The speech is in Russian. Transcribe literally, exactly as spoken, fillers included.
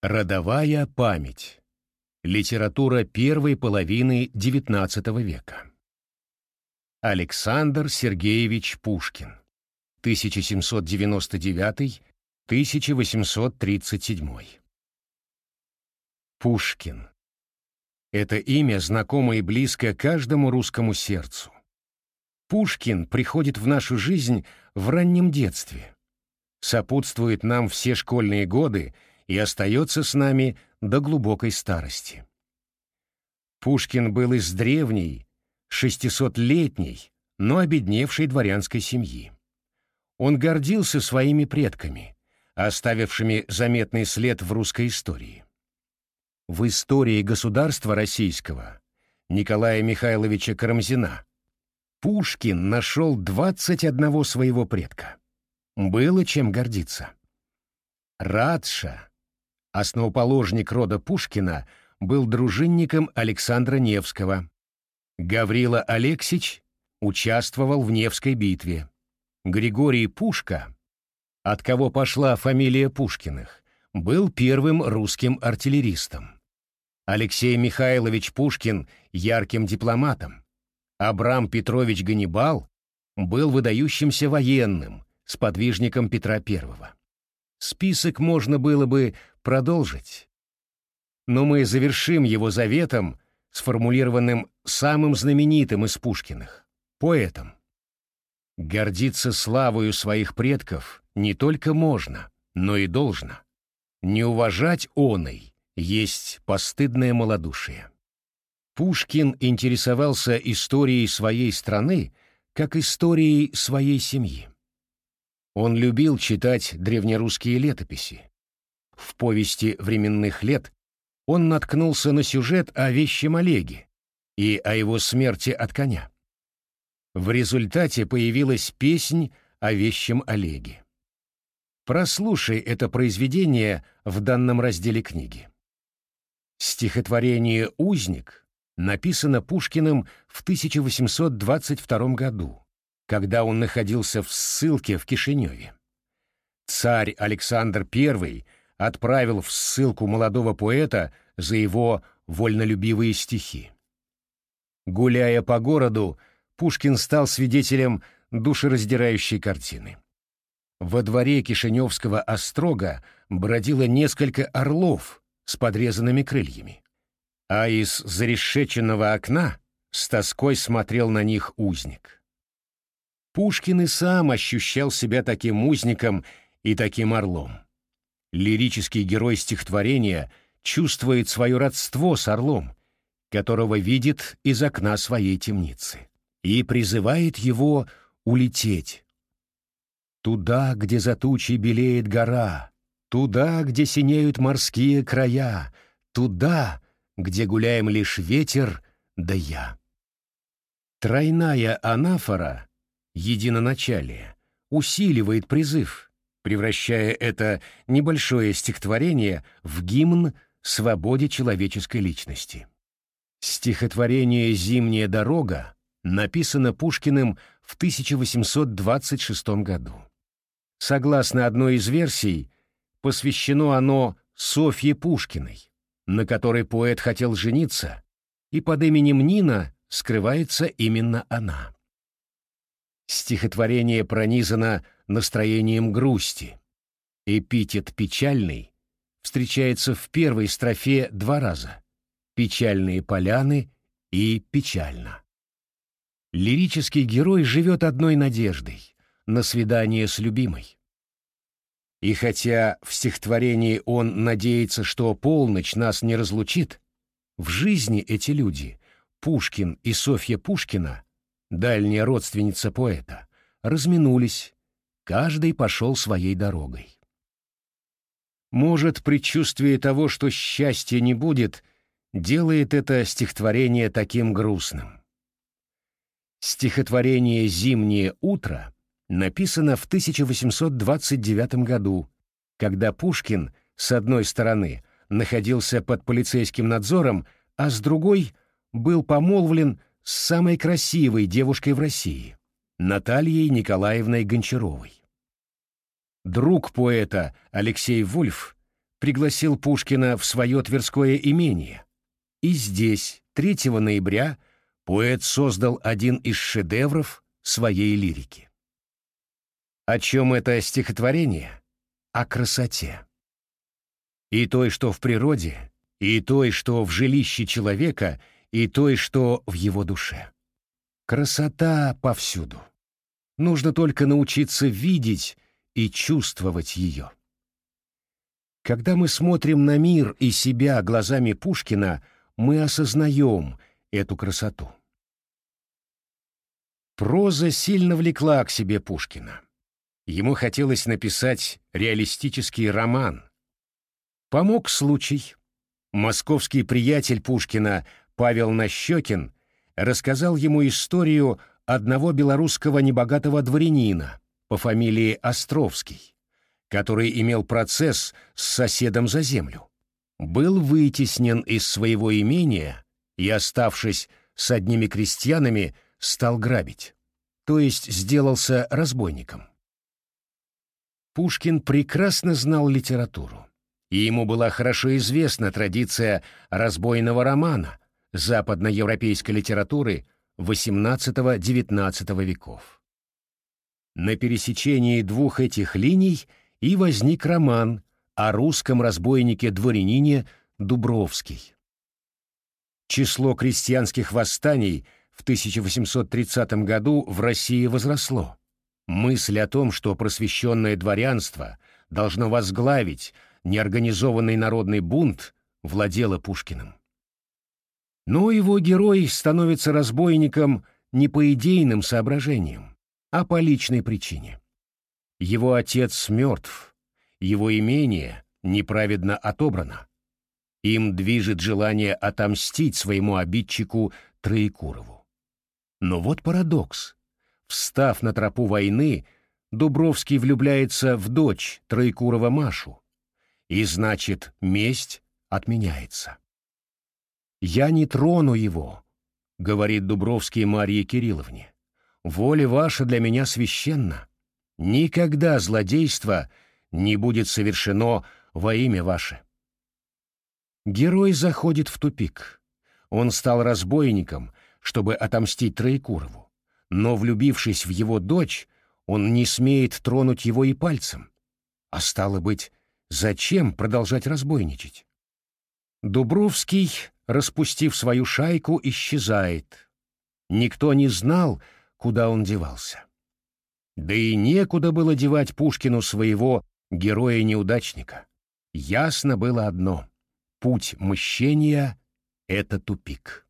Родовая память. Литература первой половины девятнадцатого века. Александр Сергеевич Пушкин. тысяча семьсот девяносто девятый — тысяча восемьсот тридцать седьмой. Пушкин. Это имя знакомо и близко каждому русскому сердцу. Пушкин приходит в нашу жизнь в раннем детстве, сопутствует нам все школьные годы и остается с нами до глубокой старости. Пушкин был из древней, шестисотлетней, но обедневшей дворянской семьи. Он гордился своими предками, оставившими заметный след в русской истории. В истории государства российского Николая Михайловича Карамзина Пушкин нашел двадцать одного своего предка. Было чем гордиться. Радша, основоположник рода Пушкина, был дружинником Александра Невского. Гаврила Алексич участвовал в Невской битве. Григорий Пушка, от кого пошла фамилия Пушкиных, был первым русским артиллеристом. Алексей Михайлович Пушкин — ярким дипломатом. Абрам Петрович Ганнибал был выдающимся военным, сподвижником Петра Первого. Список можно было бы продолжить, но мы завершим его заветом, сформулированным самым знаменитым из Пушкиных — поэтом. Гордиться славою своих предков не только можно, но и должно. Не уважать оной есть постыдное малодушие. Пушкин интересовался историей своей страны как историей своей семьи. Он любил читать древнерусские летописи. В повести временных лет он наткнулся на сюжет о вещем Олеге и о его смерти от коня. В результате появилась песнь о вещем Олеге. Прослушай это произведение в данном разделе книги. Стихотворение «Узник» написано Пушкиным в тысяча восемьсот двадцать втором году, когда он находился в ссылке в Кишиневе. Царь Александр Первый отправил в ссылку молодого поэта за его вольнолюбивые стихи. Гуляя по городу, Пушкин стал свидетелем душераздирающей картины. Во дворе Кишиневского острога бродило несколько орлов с подрезанными крыльями, а из зарешеченного окна с тоской смотрел на них узник. Пушкин и сам ощущал себя таким узником и таким орлом. Лирический герой стихотворения чувствует свое родство с орлом, которого видит из окна своей темницы, и призывает его улететь. Туда, где за тучей белеет гора, туда, где синеют морские края, туда, где гуляем лишь ветер да я. Тройная анафора, единоначалие, усиливает призыв, превращая это небольшое стихотворение в гимн свободе человеческой личности. Стихотворение «Зимняя дорога» написано Пушкиным в тысяча восемьсот двадцать шестом году. Согласно одной из версий, посвящено оно Софье Пушкиной, на которой поэт хотел жениться, и под именем Нина скрывается именно она. Стихотворение пронизано настроением грусти. Эпитет «печальный» встречается в первой строфе два раза: «печальные поляны» и «печально». Лирический герой живет одной надеждой — на свидание с любимой. И хотя в стихотворении он надеется, что полночь нас не разлучит, в жизни эти люди, Пушкин и Софья Пушкина, дальняя родственница поэта, разминулись, каждый пошел своей дорогой. Может, предчувствие того, что счастья не будет, делает это стихотворение таким грустным. Стихотворение «Зимнее утро» написано в тысяча восемьсот двадцать девятом году, когда Пушкин, с одной стороны, находился под полицейским надзором, а с другой был помолвлен с самой красивой девушкой в России — Натальей Николаевной Гончаровой. Друг поэта Алексей Вульф пригласил Пушкина в свое Тверское имение, и здесь, третьего ноября, поэт создал один из шедевров своей лирики. О чем это стихотворение? О красоте. И той, что в природе, и той, что в жилище человека, и той, что в его душе. Красота повсюду. Нужно только научиться видеть и чувствовать ее. Когда мы смотрим на мир и себя глазами Пушкина, мы осознаем эту красоту. Проза сильно влекла к себе Пушкина. Ему хотелось написать реалистический роман. Помог случай. Московский приятель Пушкина Павел Нащекин рассказал ему историю одного белорусского небогатого дворянина по фамилии Островский, который имел процесс с соседом за землю, был вытеснен из своего имения и, оставшись с одними крестьянами, стал грабить, то есть сделался разбойником. Пушкин прекрасно знал литературу, и ему была хорошо известна традиция разбойного романа западноевропейской литературы восемнадцатого-девятнадцатого веков. На пересечении двух этих линий и возник роман о русском разбойнике-дворянине Дубровский. Число крестьянских восстаний в тысяча восемьсот тридцатом году в России возросло. Мысль о том, что просвещенное дворянство должно возглавить неорганизованный народный бунт, владела Пушкиным. Но его герой становится разбойником не по идейным соображениям, а по личной причине. Его отец мертв, его имение неправедно отобрано. Им движет желание отомстить своему обидчику Троекурову. Но вот парадокс. Встав на тропу войны, Дубровский влюбляется в дочь Троекурова Машу, и значит, месть отменяется. «Я не трону его», — говорит Дубровский Марье Кирилловне. «Воля ваша для меня священна. Никогда злодейство не будет совершено во имя ваше». Герой заходит в тупик. Он стал разбойником, чтобы отомстить Троекурову, но, влюбившись в его дочь, он не смеет тронуть его и пальцем. А стало быть, зачем продолжать разбойничать? Дубровский, распустив свою шайку, исчезает. Никто не знал, куда он девался. Да и некуда было девать Пушкину своего героя-неудачника. Ясно было одно — путь мщения — это тупик.